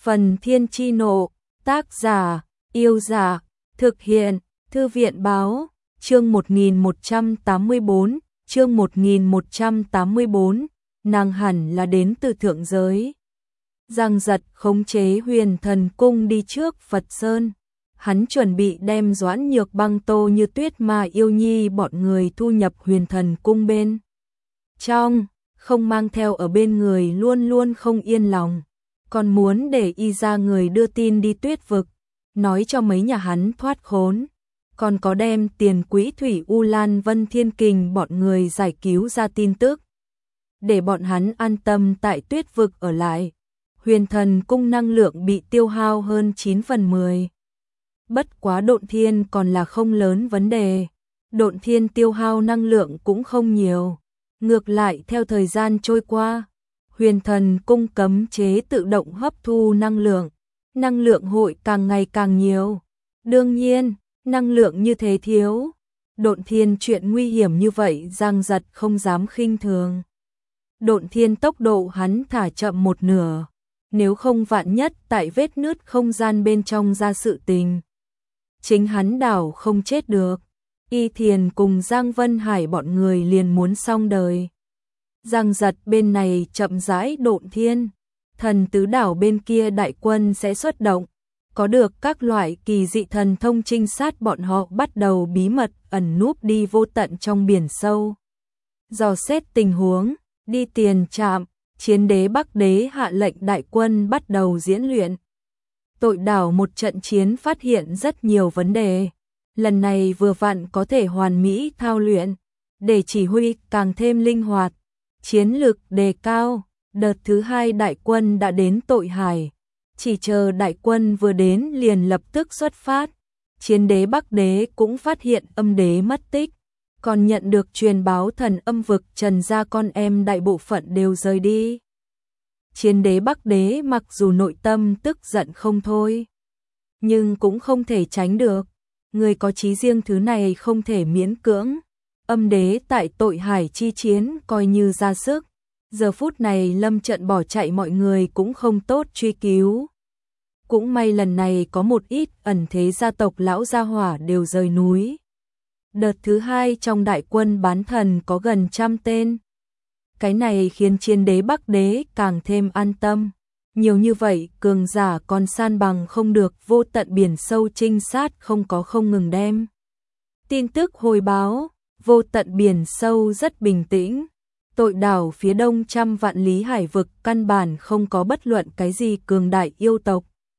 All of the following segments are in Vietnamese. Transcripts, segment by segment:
Phần Thiên Chi Nộ, tác giả, Yêu Giả, thực hiện, Thư viện Báo, chương 1184, chương 1184, nàng hẳn là đến từ thượng giới. Giang Giật khống chế Huyền Thần Cung đi trước Phật Sơn. Hắn chuẩn bị đem Doãn Nhược Băng, Tô Như Tuyết, Ma Yêu Nhi bọn người thu nhập Huyền Thần Cung bên trong, không mang theo ở bên người luôn luôn không yên lòng. Còn muốn để y ra người đưa tin đi Tuyết Vực, nói cho mấy nhà hắn thoát khốn. Còn có đem Tiền Quỹ Thủy U Lan Vân Thiên Kình bọn người giải cứu ra tin tức, để bọn hắn an tâm tại Tuyết Vực ở lại. Huyền Thần Cung năng lượng bị tiêu hao hơn 9/10. Bất quá Độn Thiên còn là không lớn vấn đề. Độn Thiên tiêu hao năng lượng cũng không nhiều. Ngược lại theo thời gian trôi qua, Huyền Thần Cung cấm chế tự động hấp thu năng lượng hội càng ngày càng nhiều. Đương nhiên, năng lượng như thế thiếu, Độn Thiên chuyện nguy hiểm như vậy Giang Giật không dám khinh thường. Độn Thiên tốc độ hắn thả chậm một nửa, nếu không vạn nhất tại vết nứt không gian bên trong ra sự tình, chính hắn đảo không chết được. Y Thiền cùng Giang Vân Hải bọn người liền muốn xong đời. Giang Giật bên này chậm rãi Độn Thiên, Thần Tứ Đảo bên kia đại quân sẽ xuất động, có được các loại kỳ dị thần thông trinh sát, bọn họ bắt đầu bí mật ẩn núp đi vô tận trong biển sâu. Dò xét tình huống, đi tiền trạm, Chiến Đế Bắc Đế hạ lệnh đại quân bắt đầu diễn luyện. Tội đảo một trận chiến phát hiện rất nhiều vấn đề. Lần này vừa vặn có thể hoàn mỹ thao luyện, để chỉ huy càng thêm linh hoạt, chiến lực đề cao. Đợt thứ 2 đại quân đã đến Tội Hải, chỉ chờ đại quân vừa đến liền lập tức xuất phát. Chiến Đế Bắc Đế cũng phát hiện âm đế mất tích, còn nhận được truyền báo thần âm vực Trần gia con em đại bộ phận đều rời đi. Chiến Đế Bắc Đế mặc dù nội tâm tức giận không thôi, nhưng cũng không thể tránh được. Người có chí riêng thứ này không thể miễn cưỡng. Âm đế tại Tội Hải chi chiến coi như ra sức. Giờ phút này lâm trận bỏ chạy, mọi người cũng không tốt truy cứu. Cũng may lần này có một ít ẩn thế gia tộc lão gia hỏa đều rời núi. Đợt thứ 2 trong đại quân bán thần có gần 100 tên. Cái này khiến Chiến Đế Bắc Đế càng thêm an tâm. Nhiều như vậy cường giả còn san bằng không được, vô tận biển sâu trinh sát không ngừng đem tin tức hồi báo. Vô tận biển sâu rất bình tĩnh. Tội đảo phía đông 100 vạn lý hải vực căn bản không có bất luận cái gì cường đại yêu tộc.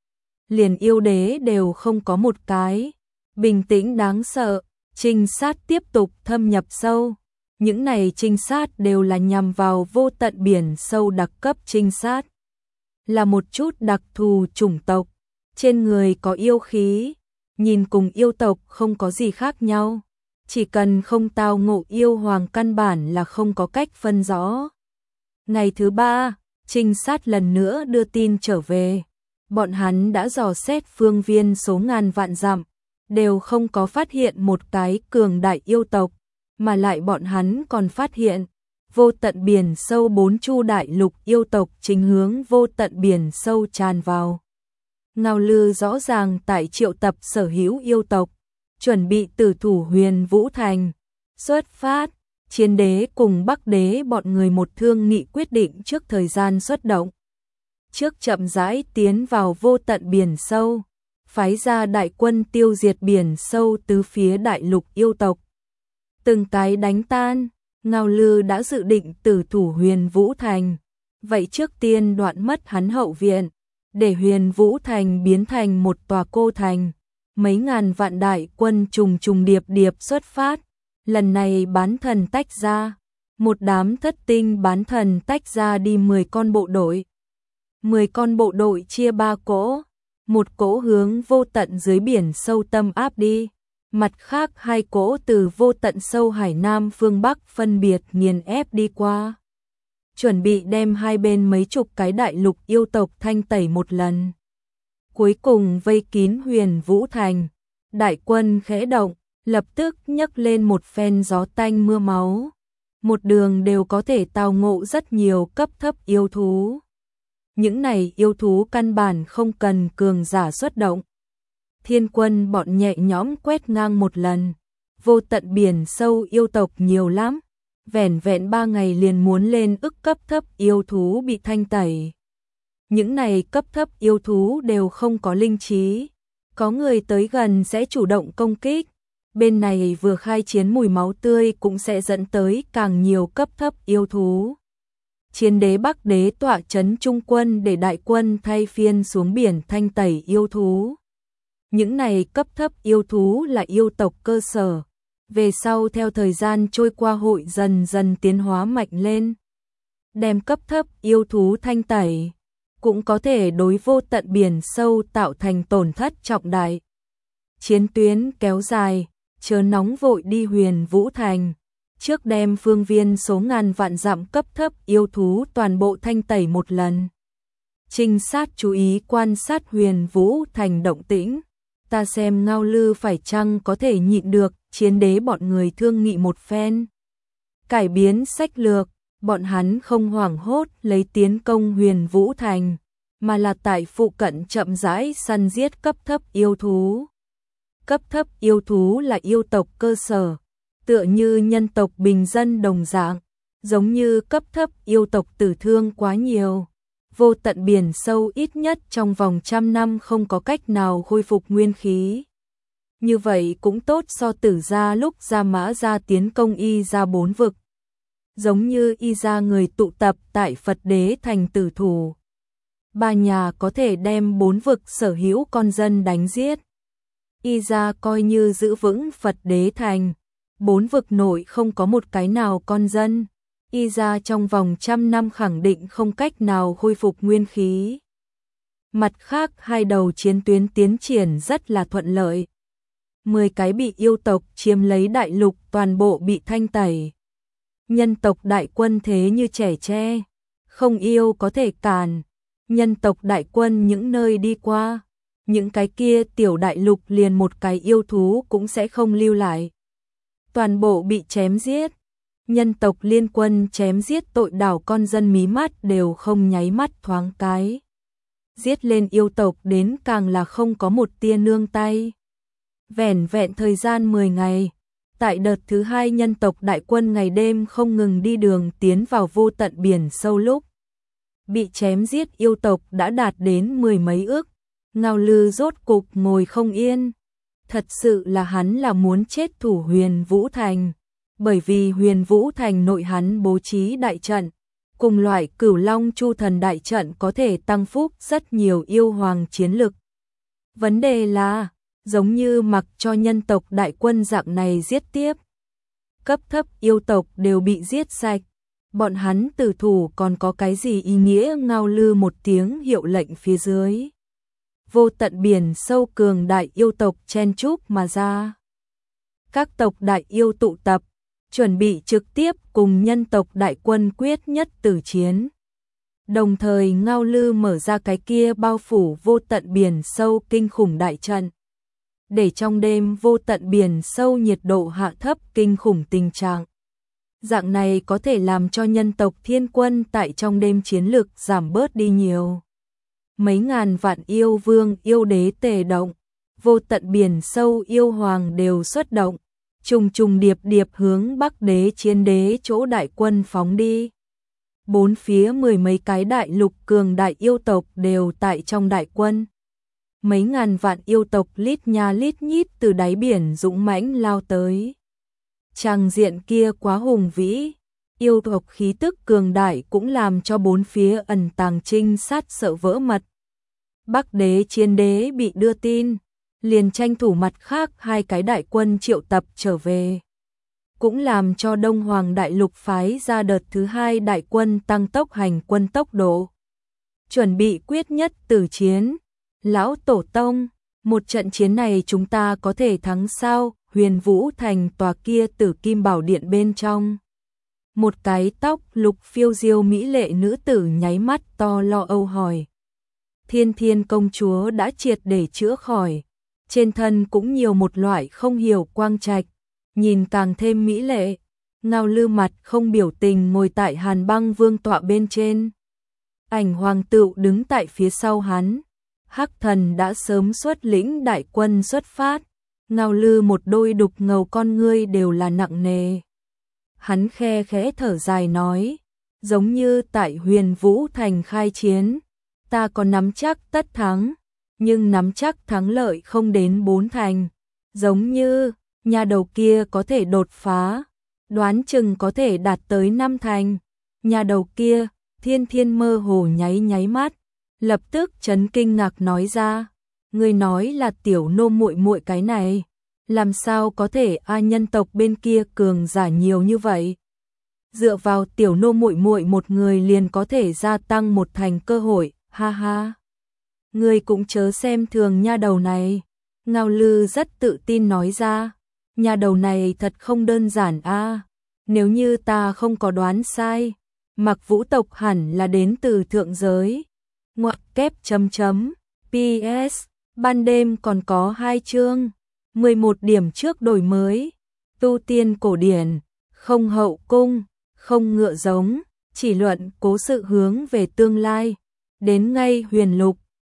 Liền yêu đế đều không có một cái. Bình tĩnh đáng sợ. Trinh sát tiếp tục thâm nhập sâu. Những này trinh sát đều là nhằm vào vô tận biển sâu đặc cấp trinh sát. Là một chút đặc thù chủng tộc, trên người có yêu khí, nhìn cùng yêu tộc không có gì khác nhau. Chỉ cần không tao ngộ yêu hoàng căn bản là không có cách phân rõ. Ngày thứ 3, trinh sát lần nữa đưa tin trở về. Bọn hắn đã dò xét phương viên số ngàn vạn dặm, đều không có phát hiện một cái cường đại yêu tộc, mà lại bọn hắn còn phát hiện vô tận biển sâu 4 chu đại lục yêu tộc chính hướng vô tận biển sâu tràn vào. Ngao Lư rõ ràng tại triệu tập sở hữu yêu tộc, chuẩn bị tử thủ Huyền Vũ Thành. Xuất phát, Chiến Đế cùng Bắc Đế bọn người một thương nghị quyết định trước thời gian xuất động. Trước chậm rãi tiến vào vô tận biển sâu, phái ra đại quân tiêu diệt biển sâu tứ phía đại lục yêu tộc. Từng cái đánh tan. Ngao Lư đã dự định tử thủ Huyền Vũ Thành, vậy trước tiên đoạn mất hắn hậu viện, để Huyền Vũ Thành biến thành một tòa cô thành. Mấy ngàn vạn đại quân trùng điệp xuất phát. Lần này bán thần tách ra, một đám thất tinh bán thần tách ra đi 10 con bộ đội. 10 con bộ đội chia 3 cỗ, một cỗ hướng vô tận dưới biển sâu tâm áp đi. Mặt khác 2 cỗ từ vô tận sâu Hải Nam phương Bắc phân biệt nghiền ép đi qua. Chuẩn bị đem hai bên mấy chục cái đại lục yêu tộc thanh tẩy một lần. Cuối cùng vây kín Huyền Vũ Thành. Đại quân khẽ động, lập tức nhấc lên một phen gió tanh mưa máu. Một đường đều có thể tao ngộ rất nhiều cấp thấp yêu thú. Những này yêu thú căn bản không cần cường giả xuất động. Thiên quân bọn nhẹ nhõm quét ngang một lần. Vô tận biển sâu yêu tộc nhiều lắm. Vẻn vẹn 3 ngày liền muốn lên ức cấp thấp yêu thú bị thanh tẩy. Những này cấp thấp yêu thú đều không có linh trí. Có người tới gần sẽ chủ động công kích. Bên này vừa khai chiến mùi máu tươi cũng sẽ dẫn tới càng nhiều cấp thấp yêu thú. Chiến đế Bắc đế tọa trấn trung quân để đại quân thay phiên xuống biển thanh tẩy yêu thú. Những này cấp thấp yêu thú là yêu tộc cơ sở. Về sau theo thời gian trôi qua hội dần dần tiến hóa mạnh lên. Đem cấp thấp yêu thú thanh tẩy. Cũng có thể đối vô tận biển sâu tạo thành tổn thất trọng đại. Chiến tuyến kéo dài, chớ nóng vội đi Huyền Vũ Thành. Trước đem phương viên số ngàn vạn dặm cấp thấp yêu thú toàn bộ thanh tẩy một lần. Trinh sát chú ý quan sát Huyền Vũ Thành động tĩnh. Ta xem Ngao Lư phải chăng có thể nhịn được, chiến đế bọn người thương nghị một phen. Cải biến sách lược, bọn hắn không hoảng hốt lấy tiến công Huyền Vũ Thành, mà là tại phụ cận chậm rãi săn giết cấp thấp yêu thú. Cấp thấp yêu thú là yêu tộc cơ sở, tựa như nhân tộc bình dân đồng dạng, giống như cấp thấp yêu tộc tử thương quá nhiều. Vô tận biển sâu ít nhất trong vòng 100 năm không có cách nào khôi phục nguyên khí. Như vậy cũng tốt so Tử gia lúc Gia Mã gia tiến công Y gia 4 vực. Giống như Y gia người tụ tập tại Phật Đế thành tử thủ. 3 nhà có thể đem 4 vực sở hữu con dân đánh giết. Y gia coi như giữ vững Phật Đế thành. 4 vực nội không có một cái nào con dân. Y gia trong vòng 100 năm khẳng định không cách nào khôi phục nguyên khí. Mặt khác hai đầu chiến tuyến tiến triển rất là thuận lợi. 10 cái bị yêu tộc chiếm lấy đại lục toàn bộ bị thanh tẩy. Nhân tộc đại quân thế như trẻ tre, không yêu có thể cản. Nhân tộc đại quân những nơi đi qua, những cái kia tiểu đại lục liền một cái yêu thú cũng sẽ không lưu lại. Toàn bộ bị chém giết. Nhân tộc liên quân chém giết tội đảo con dân mí mắt đều không nháy mắt thoáng cái. Giết lên yêu tộc đến càng là không có một tia nương tay. Vẻn vẹn thời gian 10 ngày, tại đợt thứ 2 nhân tộc đại quân ngày đêm không ngừng đi đường tiến vào vô tận biển sâu lúc. Bị chém giết yêu tộc đã đạt đến 10 mấy ức. Ngao Lư rốt cục ngồi không yên. Thật sự là hắn là muốn chết thủ Huyền Vũ Thành. Bởi vì Huyền Vũ Thành nội hắn bố trí đại trận, cùng loại Cửu Long Chu Thần đại trận có thể tăng phúc rất nhiều yêu hoàng chiến lực. Vấn đề là, giống như mặc cho nhân tộc đại quân dạng này giết tiếp. Cấp thấp yêu tộc đều bị giết sạch. Bọn hắn tử thủ còn có cái gì ý nghĩa? Ngao Lư một tiếng hiệu lệnh phía dưới. Vô tận biển sâu cường đại yêu tộc chen chúc mà ra. Các tộc đại yêu tụ tập, chuẩn bị trực tiếp cùng nhân tộc đại quân quyết nhất tử chiến. Đồng thời Ngao Lư mở ra cái kia bao phủ vô tận biển sâu kinh khủng đại trận. Để trong đêm vô tận biển sâu nhiệt độ hạ thấp kinh khủng tình trạng. Dạng này có thể làm cho nhân tộc thiên quân tại trong đêm chiến lực giảm bớt đi nhiều. Mấy ngàn vạn yêu vương yêu đế tề động, vô tận biển sâu yêu hoàng đều xuất động, trùng trùng điệp điệp hướng Bắc đế chiến đế chỗ đại quân phóng đi. Bốn phía 10 mấy cái đại lục cường đại yêu tộc đều tại trong đại quân. Mấy ngàn vạn yêu tộc lít nha lít nhít từ đáy biển dũng mãnh lao tới. Tràng diện kia quá hùng vĩ, yêu tộc khí tức cường đại cũng làm cho bốn phía ẩn tàng trinh sát sợ vỡ mật. Bắc đế chiến đế bị đưa tin, liền tranh thủ mặt khác 2 cái đại quân triệu tập trở về. Cũng làm cho Đông Hoàng đại lục phái ra đợt thứ 2 đại quân tăng tốc hành quân tốc độ. Chuẩn bị quyết nhất tử chiến. Lão Tổ Tông, một trận chiến này chúng ta có thể thắng sao? Huyền Vũ Thành tòa kia Tử Kim Bảo Điện bên trong. Một cái tóc lục phiêu diêu mỹ lệ nữ tử nháy mắt to lo âu hỏi. Thiên Thiên công chúa đã triệt để chữa khỏi, trên thân cũng nhiều một loại không hiểu quang trạch, nhìn càng thêm mỹ lệ. Ngao Lư mặt không biểu tình ngồi tại Hàn Băng Vương tọa bên trên. Ảnh Hoàng Tựu đứng tại phía sau hắn. Hắc Thần đã sớm xuất lĩnh đại quân xuất phát. Ngao Lư một đôi đục ngầu con ngươi đều là nặng nề. Hắn khe khẽ thở dài nói, giống như tại Huyền Vũ Thành khai chiến, ta có nắm chắc tất thắng, nhưng nắm chắc thắng lợi không đến 4 thành. Giống như, nhà đầu kia có thể đột phá, đoán chừng có thể đạt tới 5 thành. Nhà đầu kia, Thiên Thiên mơ hồ nháy nháy mắt, lập tức chấn kinh ngạc nói ra, người nói là tiểu nô muội muội cái này, làm sao có thể nhân tộc bên kia cường giả nhiều như vậy? Dựa vào tiểu nô muội muội một người liền có thể gia tăng 1 thành cơ hội, ha ha. Ngươi cũng chớ xem thường nha đầu này. Ngao Lư rất tự tin nói ra, nha đầu này thật không đơn giản a. Nếu như ta không có đoán sai, Mặc Vũ tộc hẳn là đến từ thượng giới. Ngoặc kép chấm chấm, PS, ban đêm còn có 2 chương, 11 điểm trước đổi mới, tu tiên cổ điển, không hậu cung, không ngựa giống, chỉ luận cố sự hướng về tương lai, đến ngay huyền lục.